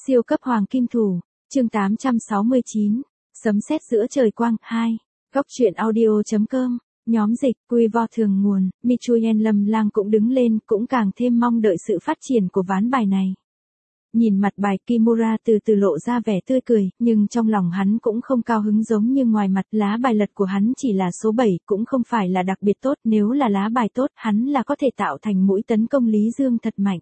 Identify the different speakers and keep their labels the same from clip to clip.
Speaker 1: Siêu cấp hoàng kim thủ, chương 869, sấm sét giữa trời quang, 2, góc truyện audio.com, nhóm dịch, quy vo thường nguồn, Michuyen Lâm Lang cũng đứng lên, cũng càng thêm mong đợi sự phát triển của ván bài này. Nhìn mặt bài Kimura từ từ lộ ra vẻ tươi cười, nhưng trong lòng hắn cũng không cao hứng giống như ngoài mặt. Lá bài lật của hắn chỉ là số 7, cũng không phải là đặc biệt tốt, nếu là lá bài tốt, hắn là có thể tạo thành mũi tấn công Lý Dương thật mạnh.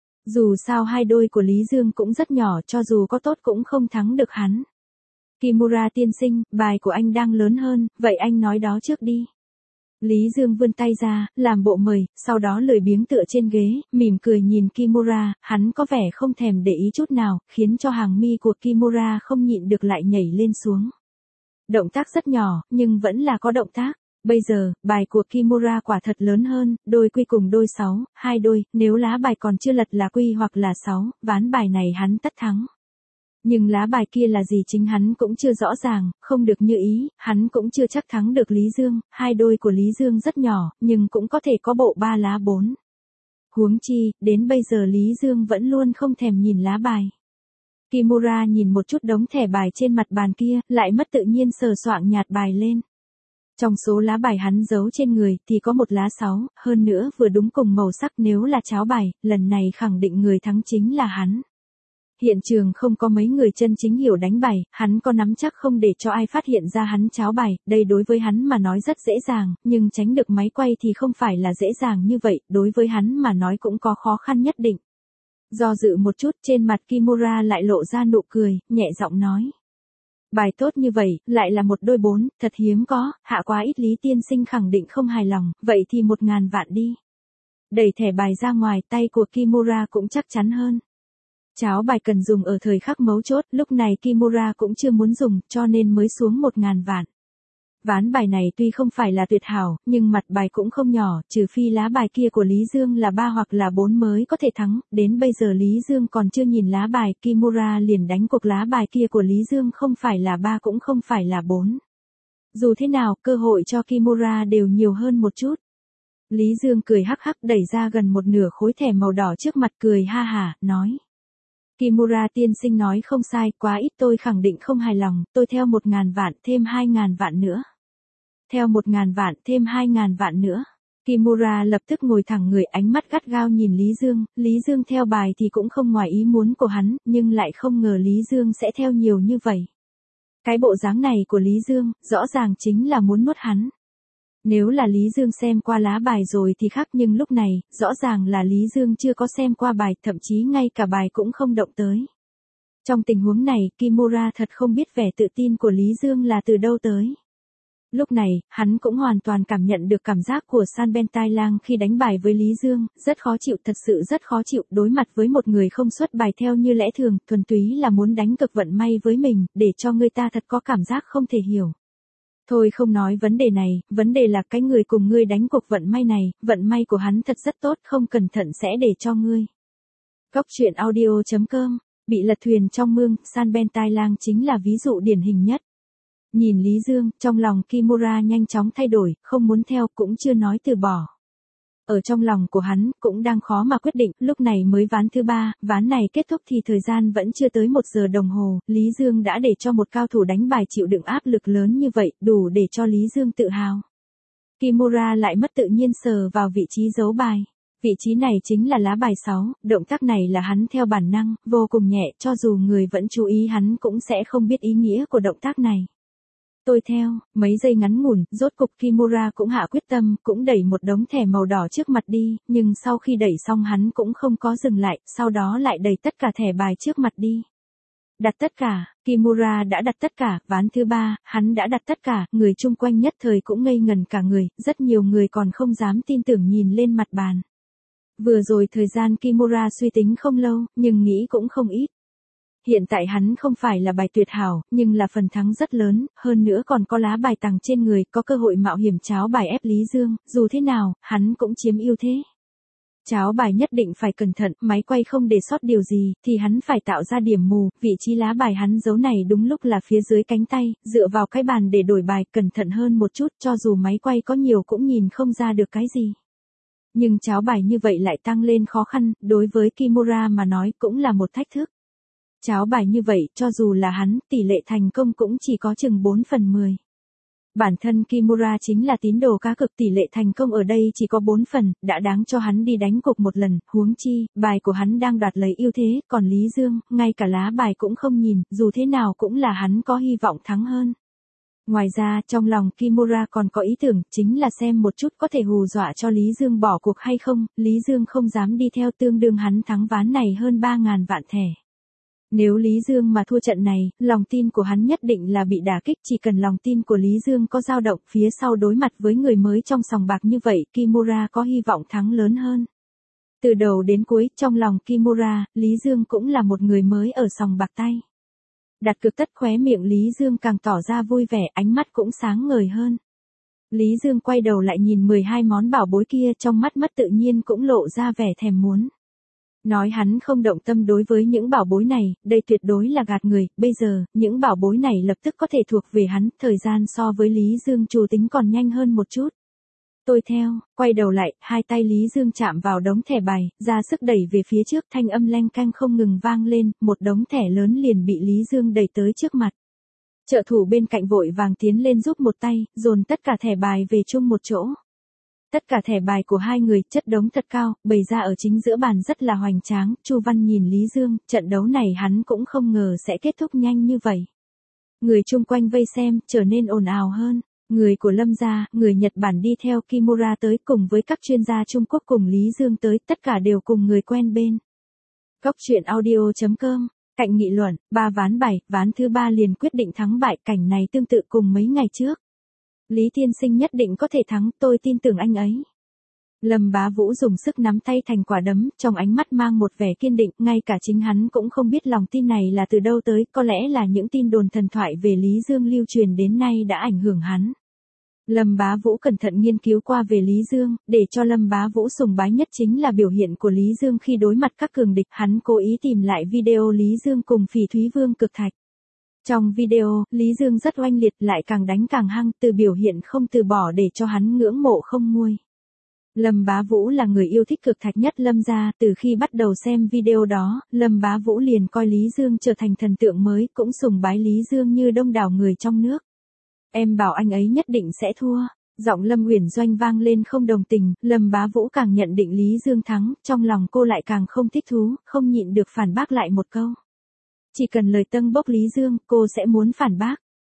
Speaker 1: Dù sao hai đôi của Lý Dương cũng rất nhỏ, cho dù có tốt cũng không thắng được hắn. Kimura tiên sinh, bài của anh đang lớn hơn, vậy anh nói đó trước đi. Lý Dương vươn tay ra, làm bộ mời, sau đó lười biếng tựa trên ghế, mỉm cười nhìn Kimura, hắn có vẻ không thèm để ý chút nào, khiến cho hàng mi của Kimura không nhịn được lại nhảy lên xuống. Động tác rất nhỏ, nhưng vẫn là có động tác. Bây giờ, bài của Kimura quả thật lớn hơn, đôi quy cùng đôi 6, hai đôi, nếu lá bài còn chưa lật là quy hoặc là 6, ván bài này hắn tất thắng. Nhưng lá bài kia là gì chính hắn cũng chưa rõ ràng, không được như ý, hắn cũng chưa chắc thắng được Lý Dương, hai đôi của Lý Dương rất nhỏ, nhưng cũng có thể có bộ 3 lá 4. Huống chi, đến bây giờ Lý Dương vẫn luôn không thèm nhìn lá bài. Kimura nhìn một chút đống thẻ bài trên mặt bàn kia, lại mất tự nhiên sờ soạng nhạt bài lên. Trong số lá bài hắn giấu trên người thì có một lá 6, hơn nữa vừa đúng cùng màu sắc, nếu là cháo bài, lần này khẳng định người thắng chính là hắn. Hiện trường không có mấy người chân chính hiểu đánh bài, hắn có nắm chắc không để cho ai phát hiện ra hắn cháo bài, đây đối với hắn mà nói rất dễ dàng, nhưng tránh được máy quay thì không phải là dễ dàng như vậy, đối với hắn mà nói cũng có khó khăn nhất định. Do dự một chút, trên mặt Kimura lại lộ ra nụ cười, nhẹ giọng nói. Bài tốt như vậy, lại là một đôi 4, thật hiếm có, hạ quá ít. Lý tiên sinh khẳng định không hài lòng, vậy thì 1.000 vạn đi. Đẩy thẻ bài ra ngoài, tay của Kimura cũng chắc chắn hơn. Cháo bài cần dùng ở thời khắc mấu chốt, lúc này Kimura cũng chưa muốn dùng, cho nên mới xuống 1.000 vạn. Ván bài này tuy không phải là tuyệt hảo, nhưng mặt bài cũng không nhỏ, trừ phi lá bài kia của Lý Dương là 3 hoặc là 4 mới có thể thắng, đến bây giờ Lý Dương còn chưa nhìn lá bài, Kimura liền đánh cuộc lá bài kia của Lý Dương không phải là 3 cũng không phải là 4. Dù thế nào, cơ hội cho Kimura đều nhiều hơn một chút. Lý Dương cười hắc hắc đẩy ra gần một nửa khối thẻ màu đỏ trước mặt, cười ha hả, nói. Kimura tiên sinh nói không sai, quá ít tôi khẳng định không hài lòng, tôi theo 1.000 vạn thêm 2.000 vạn nữa. Theo 1.000 vạn thêm 2.000 vạn nữa. Kimura lập tức ngồi thẳng người, ánh mắt gắt gao nhìn Lý Dương theo bài thì cũng không ngoài ý muốn của hắn, nhưng lại không ngờ Lý Dương sẽ theo nhiều như vậy. Cái bộ dáng này của Lý Dương, rõ ràng chính là muốn nuốt hắn. Nếu là Lý Dương xem qua lá bài rồi thì khác, nhưng lúc này, rõ ràng là Lý Dương chưa có xem qua bài, thậm chí ngay cả bài cũng không động tới. Trong tình huống này, Kimura thật không biết vẻ tự tin của Lý Dương là từ đâu tới. Lúc này, hắn cũng hoàn toàn cảm nhận được cảm giác của San Ben-tai Lang khi đánh bài với Lý Dương, rất khó chịu, thật sự rất khó chịu, đối mặt với một người không xuất bài theo như lẽ thường, thuần túy là muốn đánh cực vận may với mình, để cho người ta thật có cảm giác không thể hiểu. Thôi không nói vấn đề này, vấn đề là cái người cùng ngươi đánh cuộc vận may này, vận may của hắn thật rất tốt, không cẩn thận sẽ để cho ngươi. Góc truyện audio.com, bị lật thuyền trong mương, San Ben-tai Lang chính là ví dụ điển hình nhất. Nhìn Lý Dương, trong lòng Kimura nhanh chóng thay đổi, không muốn theo cũng chưa nói từ bỏ. Ở trong lòng của hắn, cũng đang khó mà quyết định, lúc này mới ván thứ 3, ván này kết thúc thì thời gian vẫn chưa tới 1 giờ đồng hồ, Lý Dương đã để cho một cao thủ đánh bài chịu đựng áp lực lớn như vậy, đủ để cho Lý Dương tự hào. Kimura lại mất tự nhiên sờ vào vị trí giấu bài. Vị trí này chính là lá bài 6, động tác này là hắn theo bản năng, vô cùng nhẹ, cho dù người vẫn chú ý hắn cũng sẽ không biết ý nghĩa của động tác này. Tôi theo, mấy giây ngắn ngủn, rốt cục Kimura cũng hạ quyết tâm, cũng đẩy một đống thẻ màu đỏ trước mặt đi, nhưng sau khi đẩy xong hắn cũng không có dừng lại, sau đó lại đẩy tất cả thẻ bài trước mặt đi. Đặt tất cả, Kimura đã đặt tất cả, ván thứ 3, hắn đã đặt tất cả, người chung quanh nhất thời cũng ngây ngần cả người, rất nhiều người còn không dám tin tưởng nhìn lên mặt bàn. Vừa rồi thời gian Kimura suy tính không lâu, nhưng nghĩ cũng không ít. Hiện tại hắn không phải là bài tuyệt hảo, nhưng là phần thắng rất lớn, hơn nữa còn có lá bài tàng trên người, có cơ hội mạo hiểm cháo bài ép Lý Dương, dù thế nào, hắn cũng chiếm ưu thế. Cháo bài nhất định phải cẩn thận, máy quay không để sót điều gì, thì hắn phải tạo ra điểm mù, vị trí lá bài hắn giấu này đúng lúc là phía dưới cánh tay, dựa vào cái bàn để đổi bài, cẩn thận hơn một chút, cho dù máy quay có nhiều cũng nhìn không ra được cái gì. Nhưng cháo bài như vậy lại tăng lên khó khăn, đối với Kimura mà nói cũng là một thách thức. Cháo bài như vậy, cho dù là hắn, tỷ lệ thành công cũng chỉ có chừng 4/10. Bản thân Kimura chính là tín đồ cá cược, tỷ lệ thành công ở đây chỉ có 4 phần, đã đáng cho hắn đi đánh cược một lần, huống chi, bài của hắn đang đoạt lấy ưu thế, còn Lý Dương, ngay cả lá bài cũng không nhìn, dù thế nào cũng là hắn có hy vọng thắng hơn. Ngoài ra, trong lòng Kimura còn có ý tưởng, chính là xem một chút có thể hù dọa cho Lý Dương bỏ cuộc hay không, Lý Dương không dám đi theo, tương đương hắn thắng ván này hơn 3.000 vạn thẻ. Nếu Lý Dương mà thua trận này, lòng tin của hắn nhất định là bị đả kích, chỉ cần lòng tin của Lý Dương có dao động, phía sau đối mặt với người mới trong sòng bạc như vậy, Kimura có hy vọng thắng lớn hơn. Từ đầu đến cuối, trong lòng Kimura, Lý Dương cũng là một người mới ở sòng bạc tay. Đặt cược tất, khóe miệng Lý Dương càng tỏ ra vui vẻ, ánh mắt cũng sáng ngời hơn. Lý Dương quay đầu lại nhìn 12 món bảo bối kia, trong mắt mất tự nhiên cũng lộ ra vẻ thèm muốn. Nói hắn không động tâm đối với những bảo bối này, đây tuyệt đối là gạt người, bây giờ, những bảo bối này lập tức có thể thuộc về hắn, thời gian so với Lý Dương chủ tính còn nhanh hơn một chút. Tôi theo, quay đầu lại, hai tay Lý Dương chạm vào đống thẻ bài, ra sức đẩy về phía trước, thanh âm leng keng không ngừng vang lên, một đống thẻ lớn liền bị Lý Dương đẩy tới trước mặt. Trợ thủ bên cạnh vội vàng tiến lên giúp một tay, dồn tất cả thẻ bài về chung một chỗ. Tất cả thẻ bài của hai người chất đống thật cao, bày ra ở chính giữa bàn rất là hoành tráng, Chu Văn nhìn Lý Dương, trận đấu này hắn cũng không ngờ sẽ kết thúc nhanh như vậy. Người chung quanh vây xem, trở nên ồn ào hơn. Người của Lâm gia, người Nhật Bản đi theo Kimura tới cùng với các chuyên gia Trung Quốc cùng Lý Dương tới, tất cả đều cùng người quen bên. Góc truyện audio.com, cạnh nghị luận, 3 ván bài, ván thứ 3 liền quyết định thắng bại, cảnh này tương tự cùng mấy ngày trước. Lý tiên sinh nhất định có thể thắng, tôi tin tưởng anh ấy. Lâm Bá Vũ dùng sức nắm tay thành quả đấm, trong ánh mắt mang một vẻ kiên định, ngay cả chính hắn cũng không biết lòng tin này là từ đâu tới, có lẽ là những tin đồn thần thoại về Lý Dương lưu truyền đến nay đã ảnh hưởng hắn. Lâm Bá Vũ cẩn thận nghiên cứu qua về Lý Dương, để cho Lâm Bá Vũ sùng bái nhất chính là biểu hiện của Lý Dương khi đối mặt các cường địch, hắn cố ý tìm lại video Lý Dương cùng Phỉ Thúy Vương cực thạch. Trong video, Lý Dương rất oanh liệt, lại càng đánh càng hăng, từ biểu hiện không từ bỏ để cho hắn ngưỡng mộ không nguôi. Lâm Bá Vũ là người yêu thích cực thạch nhất Lâm gia, từ khi bắt đầu xem video đó, Lâm Bá Vũ liền coi Lý Dương trở thành thần tượng mới, cũng sùng bái Lý Dương như đông đảo người trong nước. Em bảo anh ấy nhất định sẽ thua. Giọng Lâm Uyển Doanh vang lên không đồng tình, Lâm Bá Vũ càng nhận định Lý Dương thắng, trong lòng cô lại càng không thích thú, không nhịn được phản bác lại một câu. Chỉ cần lời tâng bốc Lý Dương, cô sẽ muốn phản bác.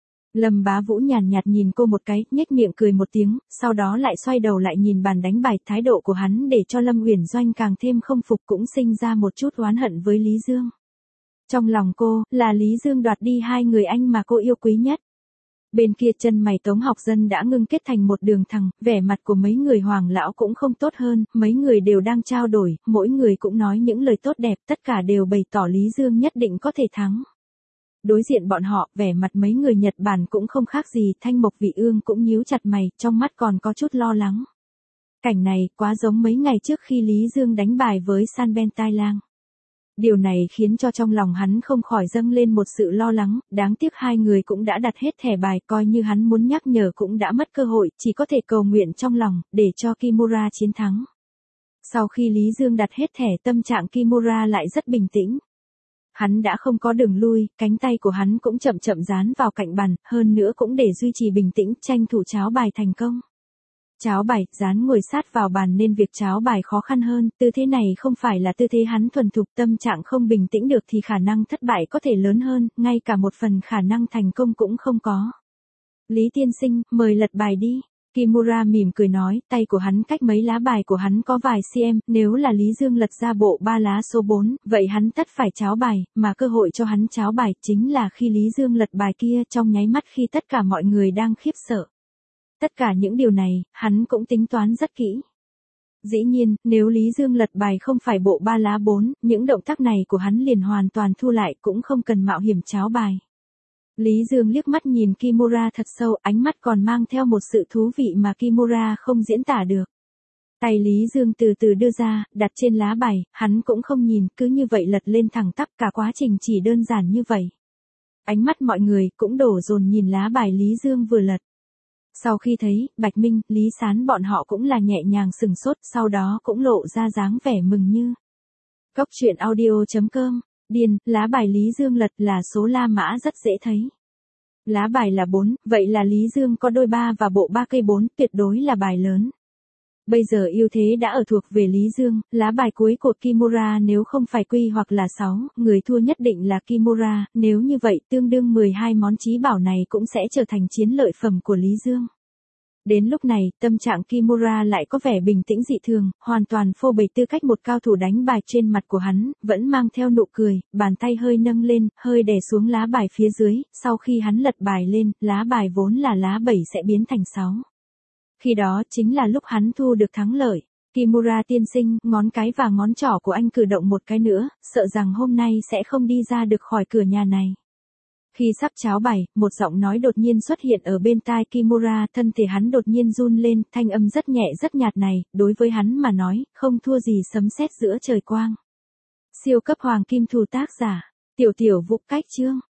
Speaker 1: Lâm Bá Vũ nhàn nhạt nhìn cô một cái, nhếch miệng cười một tiếng, sau đó lại xoay đầu lại nhìn bàn đánh bài, thái độ của hắn để cho Lâm Uyển Doanh càng thêm không phục, cũng sinh ra một chút oán hận với Lý Dương. Trong lòng cô, là Lý Dương đoạt đi hai người anh mà cô yêu quý nhất. Bên kia chân mày Tống Học Dân đã ngưng kết thành một đường thẳng, vẻ mặt của mấy người Hoàng lão cũng không tốt hơn, mấy người đều đang trao đổi, mỗi người cũng nói những lời tốt đẹp, tất cả đều bày tỏ Lý Dương nhất định có thể thắng. Đối diện bọn họ, vẻ mặt mấy người Nhật Bản cũng không khác gì, Thanh Mộc Vị Ương cũng nhíu chặt mày, trong mắt còn có chút lo lắng. Cảnh này quá giống mấy ngày trước khi Lý Dương đánh bài với Sanben Tai Lang. Điều này khiến cho trong lòng hắn không khỏi dâng lên một sự lo lắng, đáng tiếc hai người cũng đã đặt hết thẻ bài, coi như hắn muốn nhắc nhở cũng đã mất cơ hội, chỉ có thể cầu nguyện trong lòng, để cho Kimura chiến thắng. Sau khi Lý Dương đặt hết thẻ, tâm trạng Kimura lại rất bình tĩnh. Hắn đã không có đường lui, cánh tay của hắn cũng chậm chậm dán vào cạnh bàn, hơn nữa cũng để duy trì bình tĩnh, tranh thủ cháo bài thành công. Cháo bài, dán ngồi sát vào bàn nên việc cháo bài khó khăn hơn, tư thế này không phải là tư thế hắn thuần thục, tâm trạng không bình tĩnh được thì khả năng thất bại có thể lớn hơn, ngay cả một phần khả năng thành công cũng không có. Lý tiên sinh, mời lật bài đi. Kimura mỉm cười nói, tay của hắn cách mấy lá bài của hắn có vài cm, nếu là Lý Dương lật ra bộ 3 lá số 4, vậy hắn tất phải cháo bài, mà cơ hội cho hắn cháo bài chính là khi Lý Dương lật bài kia, trong nháy mắt khi tất cả mọi người đang khiếp sợ. Tất cả những điều này, hắn cũng tính toán rất kỹ. Dĩ nhiên, nếu Lý Dương lật bài không phải bộ 3 lá 4, những động tác này của hắn liền hoàn toàn thu lại, cũng không cần mạo hiểm cháo bài. Lý Dương liếc mắt nhìn Kimura thật sâu, ánh mắt còn mang theo một sự thú vị mà Kimura không diễn tả được. Tay Lý Dương từ từ đưa ra, đặt trên lá bài, hắn cũng không nhìn, cứ như vậy lật lên thẳng tắp, cả quá trình chỉ đơn giản như vậy. Ánh mắt mọi người cũng đổ dồn nhìn lá bài Lý Dương vừa lật. Sau khi thấy, Bạch Minh, Lý Sán bọn họ cũng là nhẹ nhàng sừng sốt, sau đó cũng lộ ra dáng vẻ mừng như. Góc truyện audio.com điên, lá bài Lý Dương lật là số La Mã rất dễ thấy. Lá bài là 4, vậy là Lý Dương có đôi 3 và bộ 3 cây 4 tuyệt đối là bài lớn. Bây giờ ưu thế đã ở thuộc về Lý Dương, lá bài cuối của Kimura nếu không phải quy hoặc là 6, người thua nhất định là Kimura, nếu như vậy tương đương 12 món chí bảo này cũng sẽ trở thành chiến lợi phẩm của Lý Dương. Đến lúc này, tâm trạng Kimura lại có vẻ bình tĩnh dị thường, hoàn toàn phô bày tư cách một cao thủ đánh bài. Trên mặt của hắn, vẫn mang theo nụ cười, bàn tay hơi nâng lên, hơi đè xuống lá bài phía dưới, sau khi hắn lật bài lên, lá bài vốn là lá 7 sẽ biến thành 6. Khi đó chính là lúc hắn thu được thắng lợi. Kimura tiên sinh, ngón cái và ngón trỏ của anh cử động một cái nữa, sợ rằng hôm nay sẽ không đi ra được khỏi cửa nhà này. Khi sắp cháo bài, một giọng nói đột nhiên xuất hiện ở bên tai Kimura, thân thể hắn đột nhiên run lên, thanh âm rất nhẹ rất nhạt này, đối với hắn mà nói, không thua gì sấm sét giữa trời quang. Siêu cấp hoàng kim thủ tác giả, Tiểu Vũ Cách Chương.